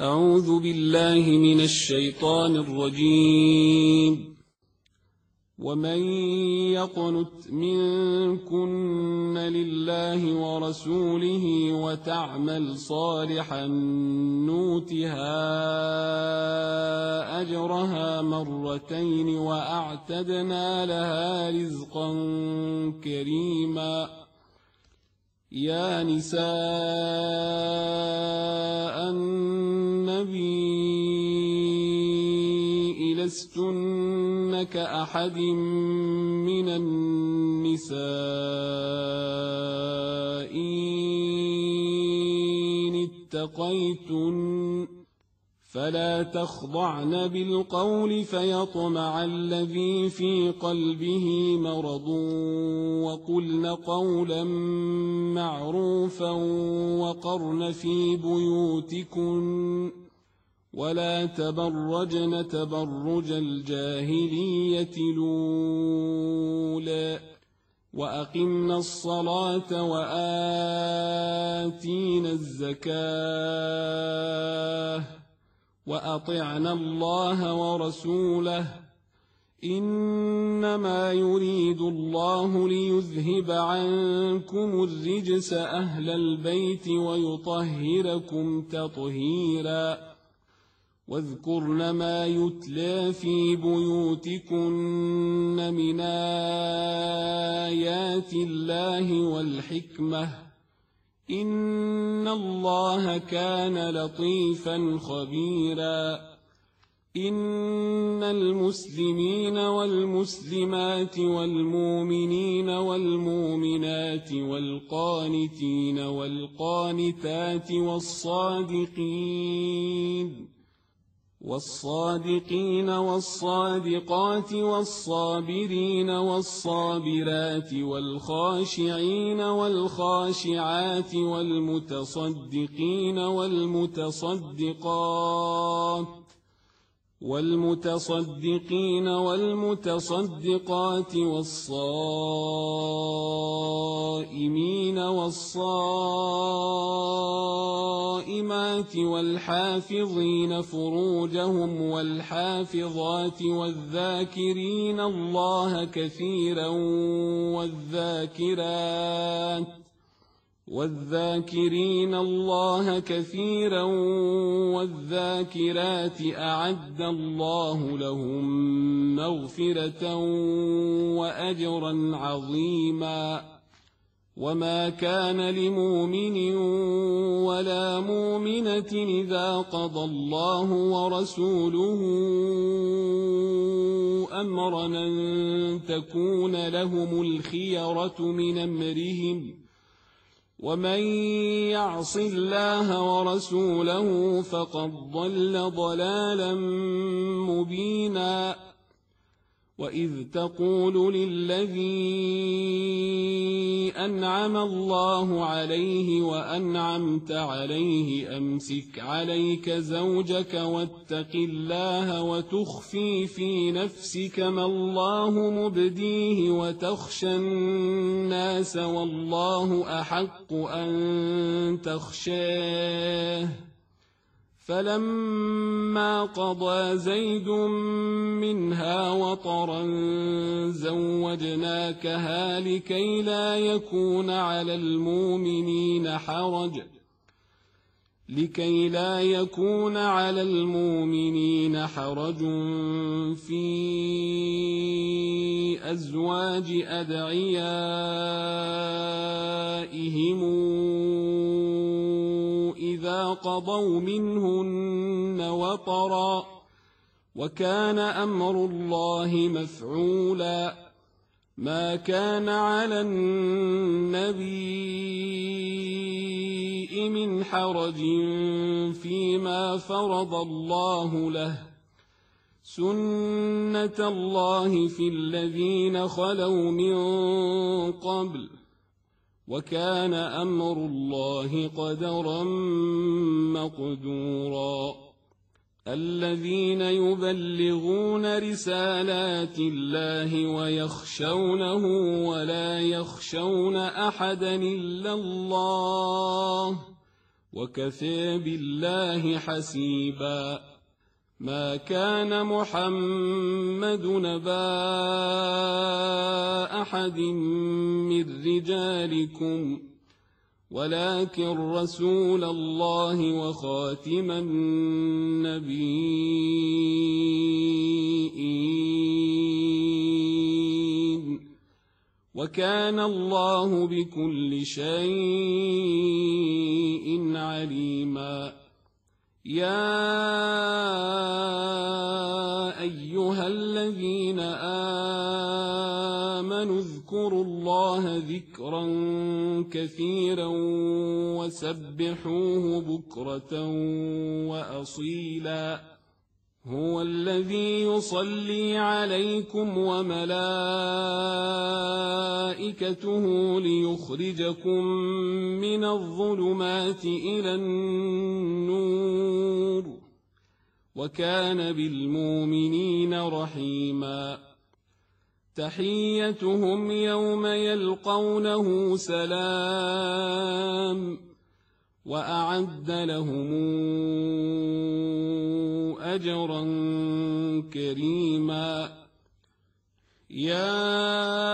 أعوذ بالله من الشيطان الرجيم. ومن يقنت منكن لله ورسوله وتعمل صالحا نؤتها أجرها مرتين وأعتدنا لها رزقا كريما. يا نساء النبي لستن كأحد من النساء إن اتقيتن فلا تخضعن بالقول فيطمع الذي في قلبه مرض وقلن قولا معروفا وقرن في بيوتكن ولا تبرجن تبرج الجاهلية الأولى وأقمنا الصلاة وآتينا الزكاة وأطعنا الله ورسوله إنما يريد الله ليذهب عنكم الرجس أهل البيت ويطهركم تطهيرا. واذكرن ما يتلى في بيوتكن من آيات الله والحكمة إن الله كان لطيفا خبيرا. إن المسلمين والمسلمات والمؤمنين والمؤمنات والقانتين والقانتات والصادقين والصادقات والصابرين والصابرات والخاشعين والخاشعات والمتصدقين والمتصدقات والصائمين والصائمات والحافظين فروجهم والحافظات والذاكرين الله كثيرا والذاكرين الله كثيرا والذاكرات أعد الله لهم مغفرة وأجرا عظيما. وما كان لمؤمن ولا مؤمنة إذا قضى الله ورسوله أمرا أن تكون لهم الخيرة من أمرهم ومن يعص الله ورسوله فقد ضل ضلالا مبينا. وإذ تقول للذي أنعم الله عليه وأنعمت عليه أمسك عليك زوجك واتق الله وتخفي في نفسك ما الله مبديه وتخشى الناس والله أحق أن تخشاه. فلما قضى زيد منها وطرا زوجناكها لكي لا يكون على المؤمنين حرج في أزواج أدعيائهم إذا قضوا منهن وطرا وكان أمر الله مفعولا. ما كان على النبي من حرج فيما فرض الله له سنة الله في الذين خلوا من قبل وكان أمر الله قدرا مقدورا. الذين يبلغون رسالات الله ويخشونه ولا يخشون أحدا إلا الله وكفى بالله حسيبا. ما كان محمد نبا أحد من رجالكم ولكن رسول الله وخاتم النبيين وكان الله بكل شيء عليما. يا أيها الذين آمنوا اذكروا الله ذكرا كثيرا وسبحوه بكرة وأصيلا. هو الذي يصلي عليكم وملائكته ليخرجكم من الظلمات إلى النور وكان بالمؤمنين رحيما. تحيتهم يوم يلقونه سلام وأعد لهم أجرا كريما. يا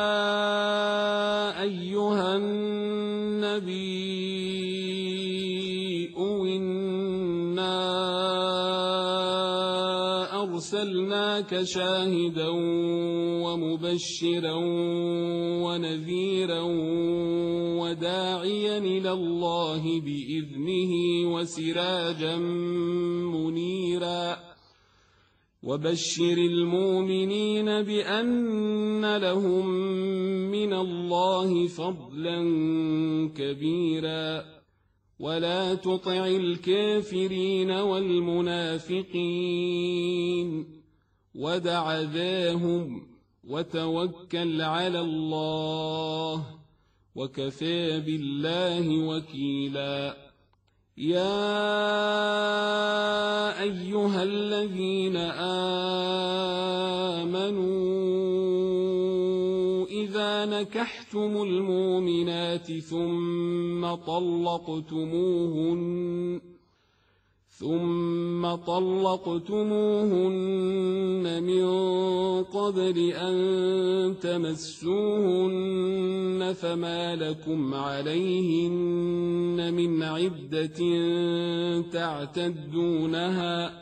أيها النبي إنا أرسلناك شاهدا ومبشرا ونذيرا وداعيا إلى الله بإذنه وسراجا منيرا. وبشر المؤمنين بأن لهم من الله فضلا كبيرا. ولا تطع الكافرين والمنافقين ودع ذاهم وتوكل على الله وكفى بالله وكيلا. يا أيها الذين آمنوا إذا نكحتم المؤمنات ثم طلقتموهن من قبل أن تمسوهن فما لكم عليهن من عدة تعتدونها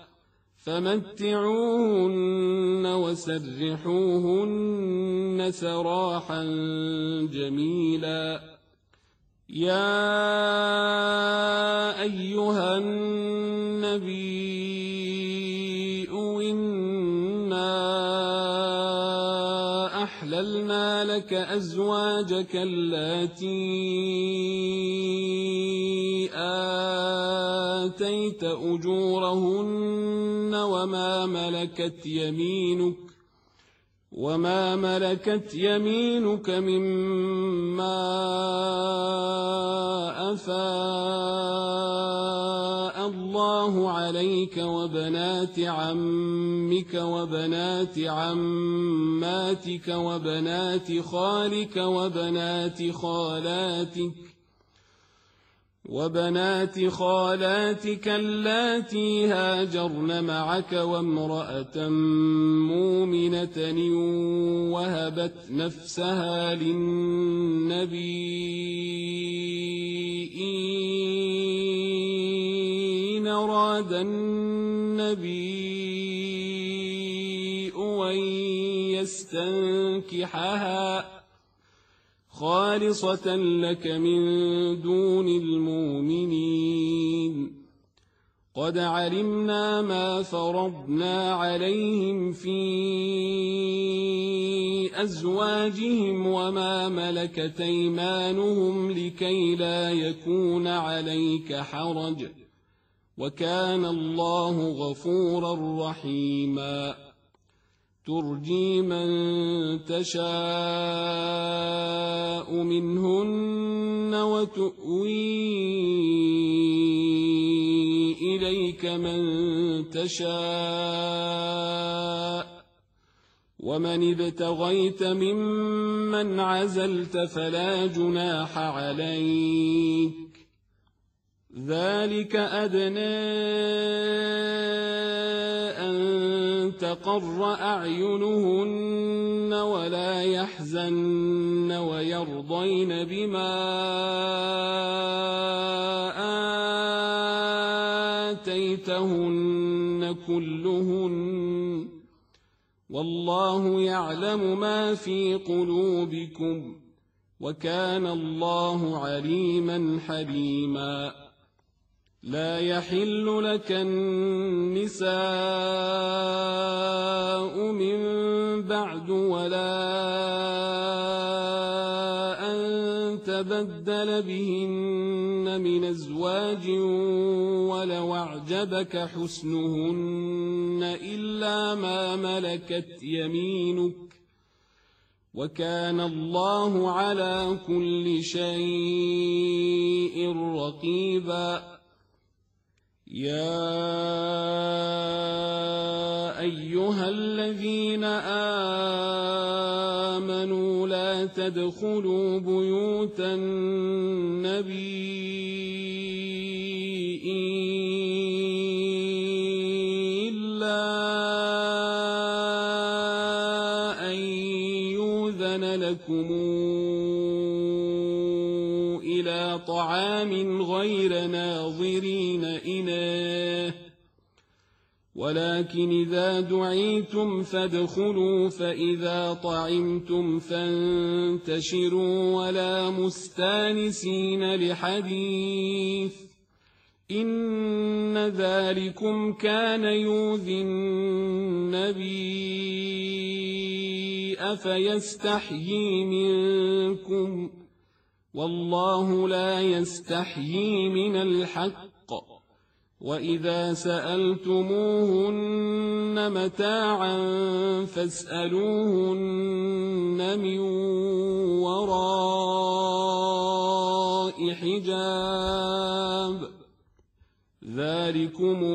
فمتعوهن وسرحوهن سراحا جميلا. يا أيها النبي إنا أحللنا لك أزواجك اللاتي آتيت أجورهن وما ملكت يمينك مما أفاء الله عليك وبنات عمك وبنات عماتك وبنات خالك وبنات خالاتك اللاتي هاجرن معك وامرأة مؤمنة وهبت نفسها للنبي إن أراد النبي أن يستنكحها خالصة لك من دون المؤمنين. قد علمنا ما فرضنا عليهم في أزواجهم وما ملكت أيمانهم لكي لا يكون عليك حرج وكان الله غفورا رحيما. ترجي من تشاء منهن وتؤوي إليك من تشاء ومن ابتغيت ممن عزلت فلا جناح عليك ذلك أدنى أن تقر أعينهن ولا يحزن ويرضين بما آتيتهن كلهن والله يعلم ما في قلوبكم وكان الله عليما حليما لا يحل لك النساء من بعد ولا أن تبدل بهن من أزواج ولو أعجبك حسنهن إلا ما ملكت يمينك وكان الله على كل شيء رقيبا يا أيها الذين آمنوا لا تدخلوا بيوت النبي إلا أن يؤذن لكم إلى طعام غير ناظرين إناه ولكن إذا دعيتم فادخلوا فإذا طعمتم فانتشروا ولا مستانسين لحديث إن ذلكم كان يؤذي النبي أفيستحيي منكم والله لا يستحيي من الحق وإذا سألتموهن متاعا فاسألوهن من وراء حجاب ذلكم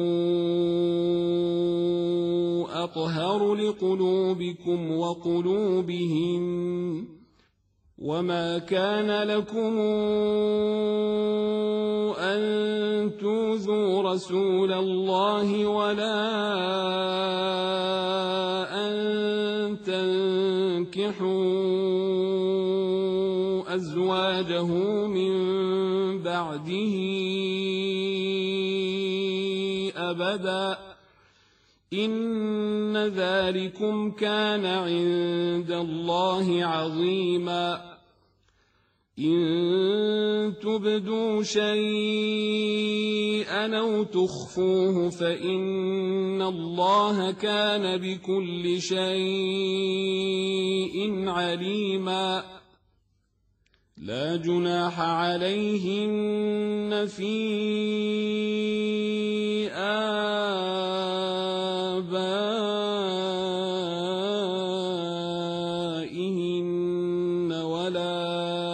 أطهر لقلوبكم وقلوبهم وما كان لكم أن تؤذوا رسول الله ولا أن تنكحوا أزواجه من بعده أبدا إن ذلكم كان عند الله عظيما إن تبدوا شيئا أو تخفوه فإن الله كان بكل شيء عليما لا جناح عليهن في آبائهن ولا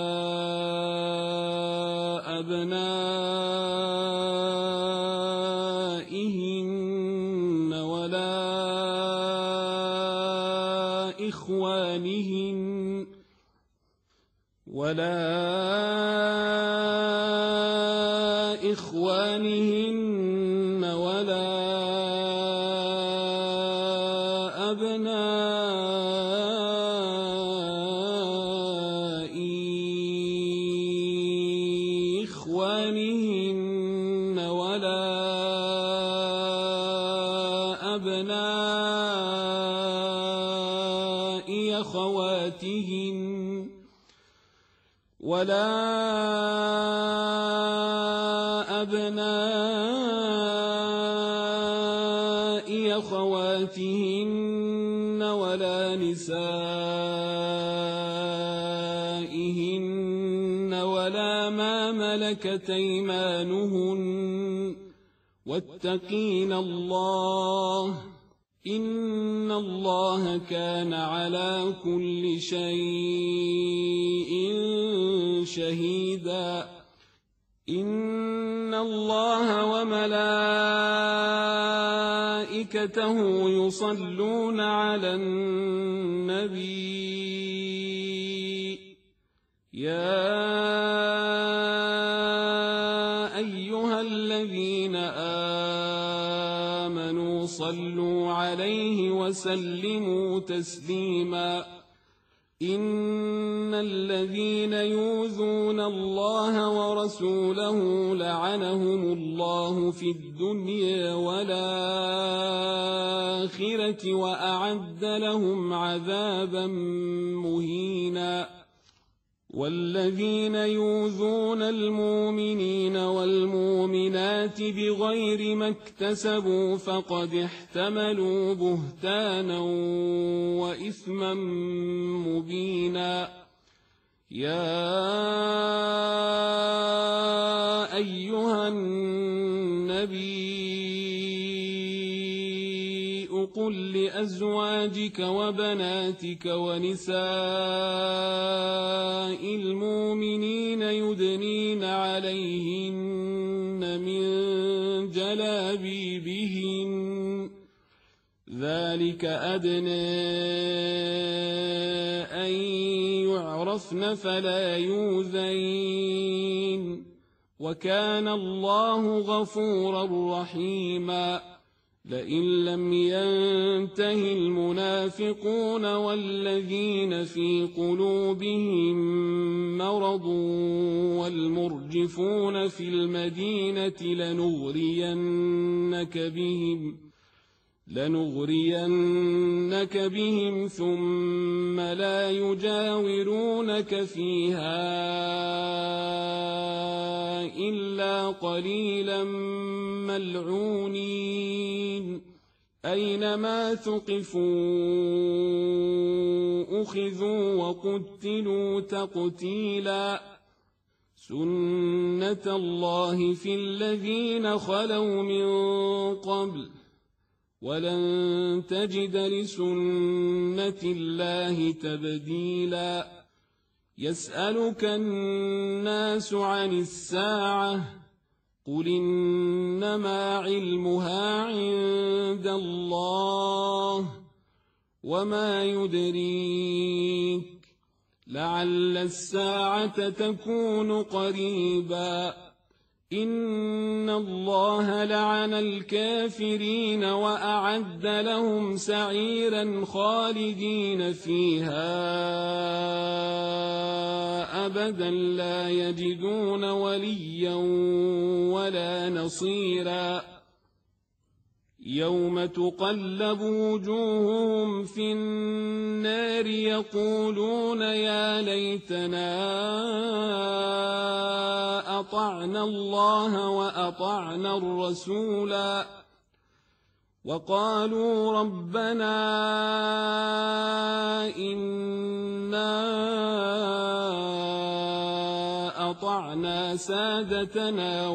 أبنائهن ولا إخوانهن ولا أبناء إخوانهن ولا أبناء أخواتهن ولا أبناء أخواتهن ولا نسائهن ولا ما ملكت أيمانهن واتقين الله إن الله كان على كل شيء شهيدا إن الله وملائكته يصلون على النبي يا أيها وصلوا عليه وسلموا تسليما إن الذين يؤذون الله ورسوله لعنهم الله في الدنيا والآخرة وأعد لهم عذابا مهينا والذين يؤذون المؤمنين والمؤمنات بغير ما اكتسبوا فقد احتملوا بهتانا وإثما مبينا يا أيها النبي قل لأزواجك وبناتك ونساء المؤمنين يدنين عليهن من جلابيبهن ذلك أدنى أن يعرفن فلا يؤذين وكان الله غفورا رحيما لئن لم ينته المنافقون والذين في قلوبهم مرض والمرجفون في المدينة لنغرينك بهم ثم لا يجاورونك فيها إلا قليلا ملعونين أينما ثقفوا أخذوا وقتلوا تقتيلا سنة الله في الذين خلوا من قبل ولن تجد لسنة الله تبديلا يسألك الناس عن الساعة قل إنما علمها عند الله وما يدريك لعل الساعة تكون قريبا إن الله لعن الكافرين وأعد لهم سعيرا خالدين فيها أبدا لا يجدون وليا ولا نصيرا يوم تقلب وجوههم في النار يقولون يا ليتنا أطعنا الله وأطعنا الرسولا وقالوا ربنا إنا أطعنا سادتنا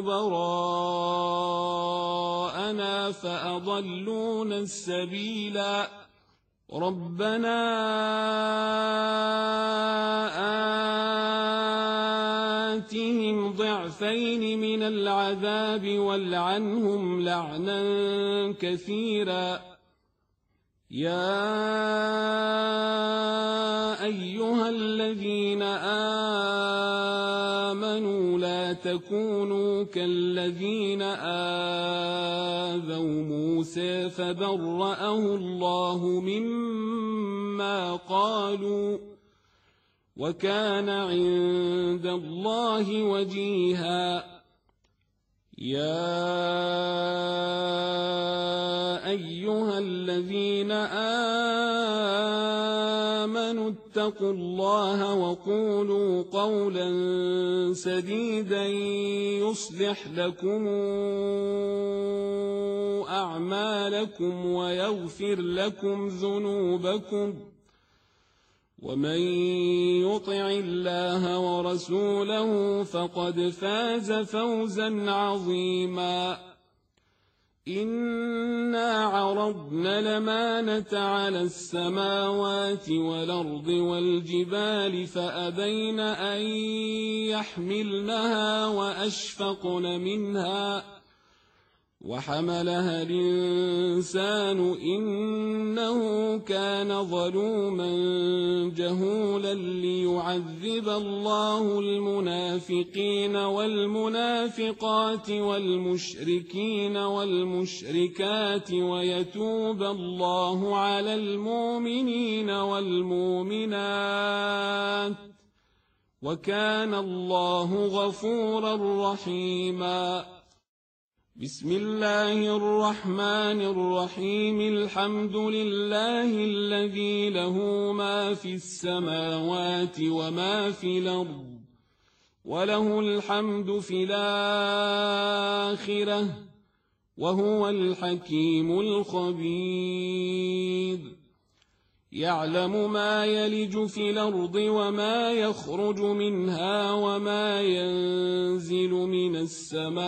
وكبراءنا فأضلونا السبيلا ربنا آتهم ضعفين من العذاب والعنهم لعنا كثيرا يا أيها الذين آمنوا لا تكونوا كالذين آذوا موسى فبرأه الله مما قالوا وكان عند الله وجيها يا أيها الذين آمنوا اتقوا الله وقولوا قولا سديدا يصلح لكم أعمالكم ويغفر لكم ذنوبكم ومن يطع الله ورسوله فقد فاز فوزا عظيما إنا عرضنا الأمانة على السماوات والأرض والجبال فأبين أن يحملنها وحملها الإنسان إنه كان ظلوما جهولا ليعذب الله المنافقين والمنافقات والمشركين والمشركات ويتوب الله على المؤمنين والمؤمنات وكان الله غفورا رحيما. بسم الله الرحمن الرحيم. الحمد لله الذي له ما في السماوات وما في الأرض وله الحمد في الآخرة وهو الحكيم الخبير. يعلم ما يلج في الأرض وما يخرج منها وما ينزل من السماء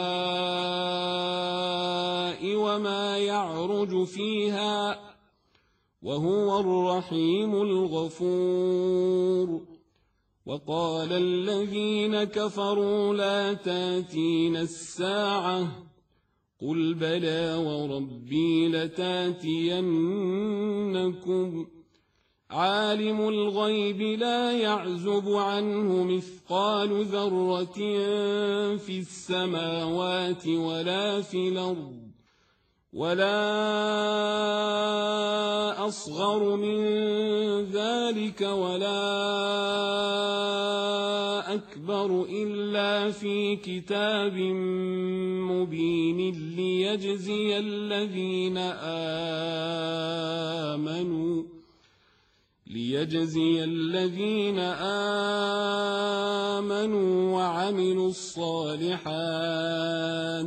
وما يعرج فيها وهو الرحيم الغفور. وقال الذين كفروا لا تاتين الساعة قل بلى وربي لتاتينكم عالم الغيب لا يعزب عنه مثقال ذرة في السماوات ولا في الأرض ولا أصغر من ذلك ولا أكبر إلا في كتاب مبين ليجزي الذين آمنوا وعملوا الصالحات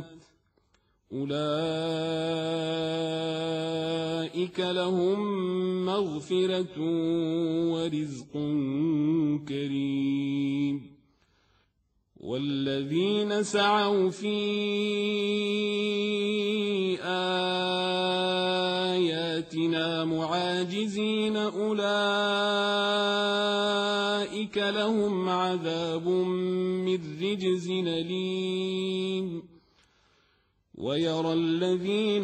أولئك لهم مغفرة ورزق كريم. والذين سعوا في آياتنا معاجزين أولئك لهم عذاب من رجز أليم. ويرى الذين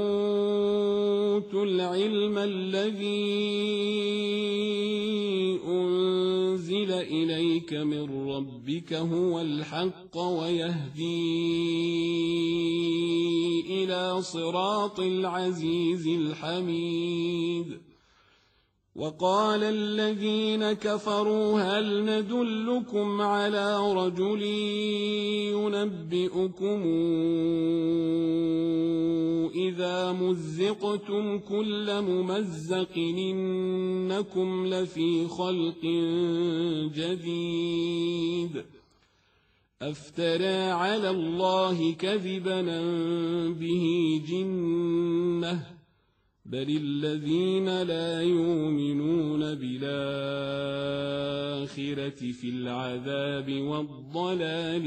أوتوا العلم الذي أنزل إليك من ربك هو الحق ويهدي إلى صراط العزيز الحميد. وقال الذين كفروا هل ندلكم على رجل ينبئكم إذا مزقتم كل ممزق إنكم لفي خلق جديد أفترى على الله كذبا به جنة بل الذين لا يؤمنون بالآخرة في العذاب والضلال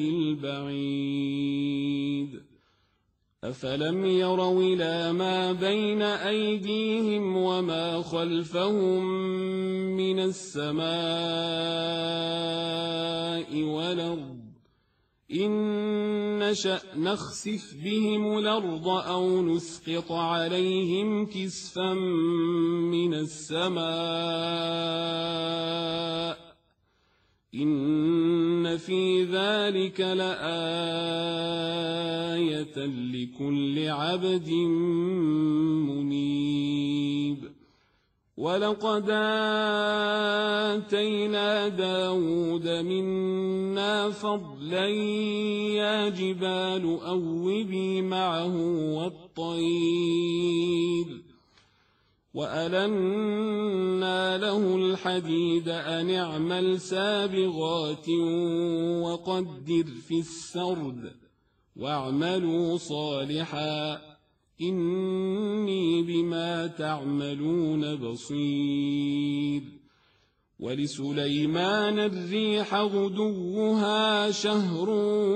البعيد. أفلم يروا إلى ما بين أيديهم وما خلفهم من السماء والأرض إن نشأ نخسف بهم الأرض أو نسقط عليهم كسفا من السماء إن في ذلك لآية لكل عبد منيب. ولقد آتينا داود منا فضلا يا جبال أوبي معه والطير وألنا له الحديد أن اعمل سابغات وقدر في السرد واعملوا صالحا إني بما تعملون بصير. ولسليمان الريح غدوها شهر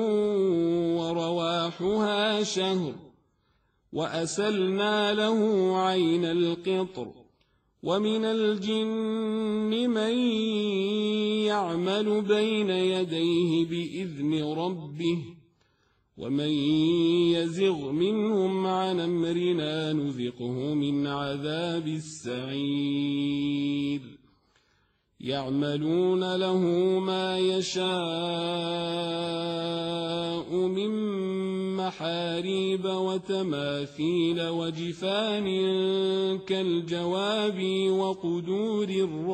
ورواحها شهر وأسلنا له عين القطر ومن الجن من يعمل بين يديه بإذن ربه ومن يزغ منهم عن أمرنا نذقه من عذاب السعير يعملون له ما يشاء من محاريب وتماثيل وجفان كالجواب وقدور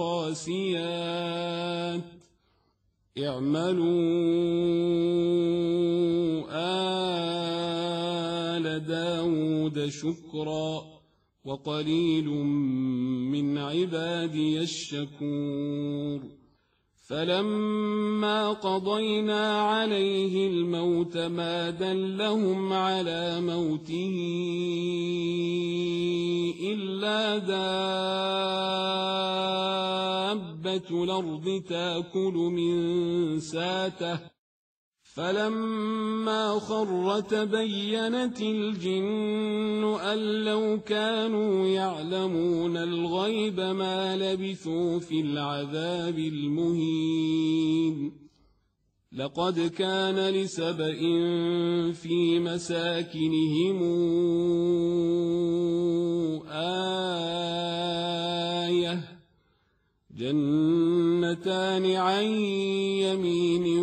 الراسيات اعملوا آل داود شكرا وقليل من عبادي الشكور فلما قضينا عليه الموت ما دلهم على موته إلا دابة الأرض تأكل من ساته فلما خر تبينت الجن أن لو كانوا يعلمون الغيب ما لبثوا في العذاب المهين لقد كان لسبإ في مساكنهم آية جنتان عن يمين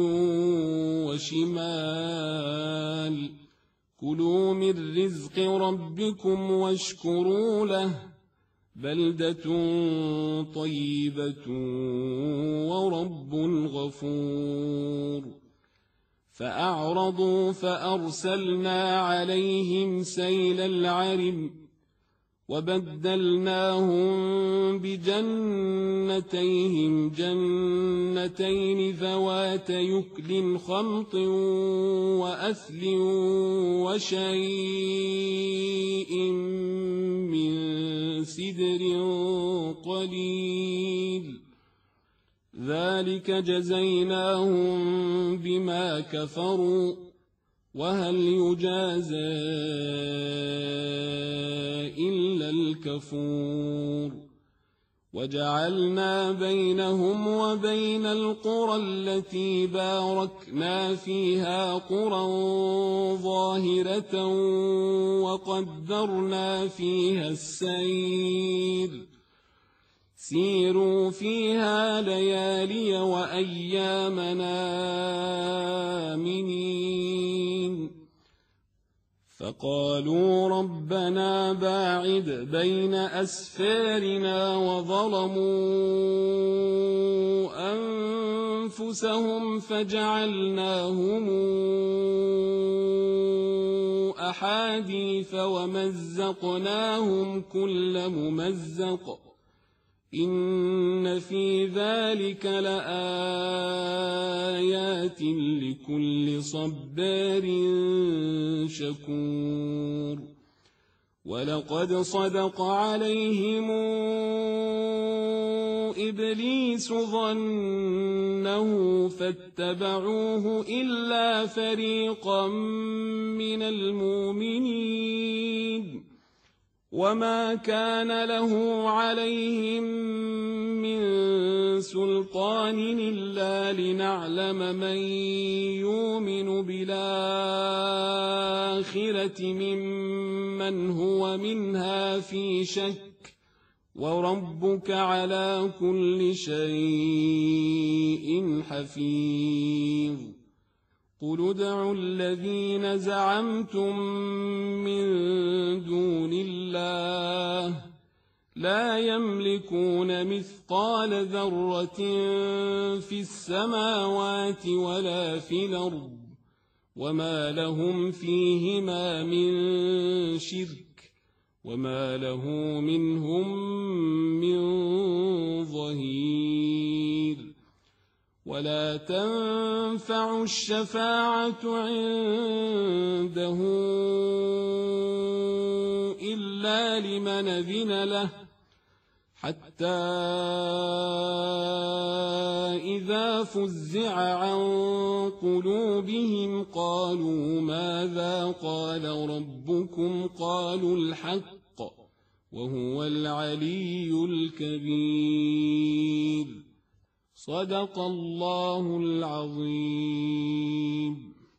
وشمال كلوا من رزق ربكم واشكروا له بلدة طيبة ورب غفور فأعرضوا فأرسلنا عليهم سيل العرم وبدلناهم بجنتيهم جنتين ذوات يكل خمط وأثل وشيء من سدر قليل ذلك جزيناهم بما كفروا وهل يجازى إلا الكفور وجعلنا بينهم وبين القرى التي باركنا فيها قرى ظاهرة وقدرنا فيها السير سيروا فيها ليالي وأيامنا آمنين فقالوا ربنا باعد بين أسفارنا وظلموا أنفسهم فجعلناهم أحاديث ومزقناهم كل ممزق إن في ذلك لآيات لكل صبار شكور ولقد صدق عليهم إبليس ظنه فاتبعوه إلا فريقا من المؤمنين وما كان له عليهم من سلطان إلا لنعلم من يؤمن بالآخرة ممن هو منها في شك وربك على كل شيء حفيظ قل ادعوا الذين زعمتم من دون الله لا يملكون مثقال ذرة في السماوات ولا في الأرض وما لهم فيهما من شرك وما له منهم من ظهير ولا تنفع الشفاعة عنده إلا لمن أذن له حتى إذا فزع عن قلوبهم قالوا ماذا قال ربكم قالوا الحق وهو العلي الكبير صدق الله العظيم.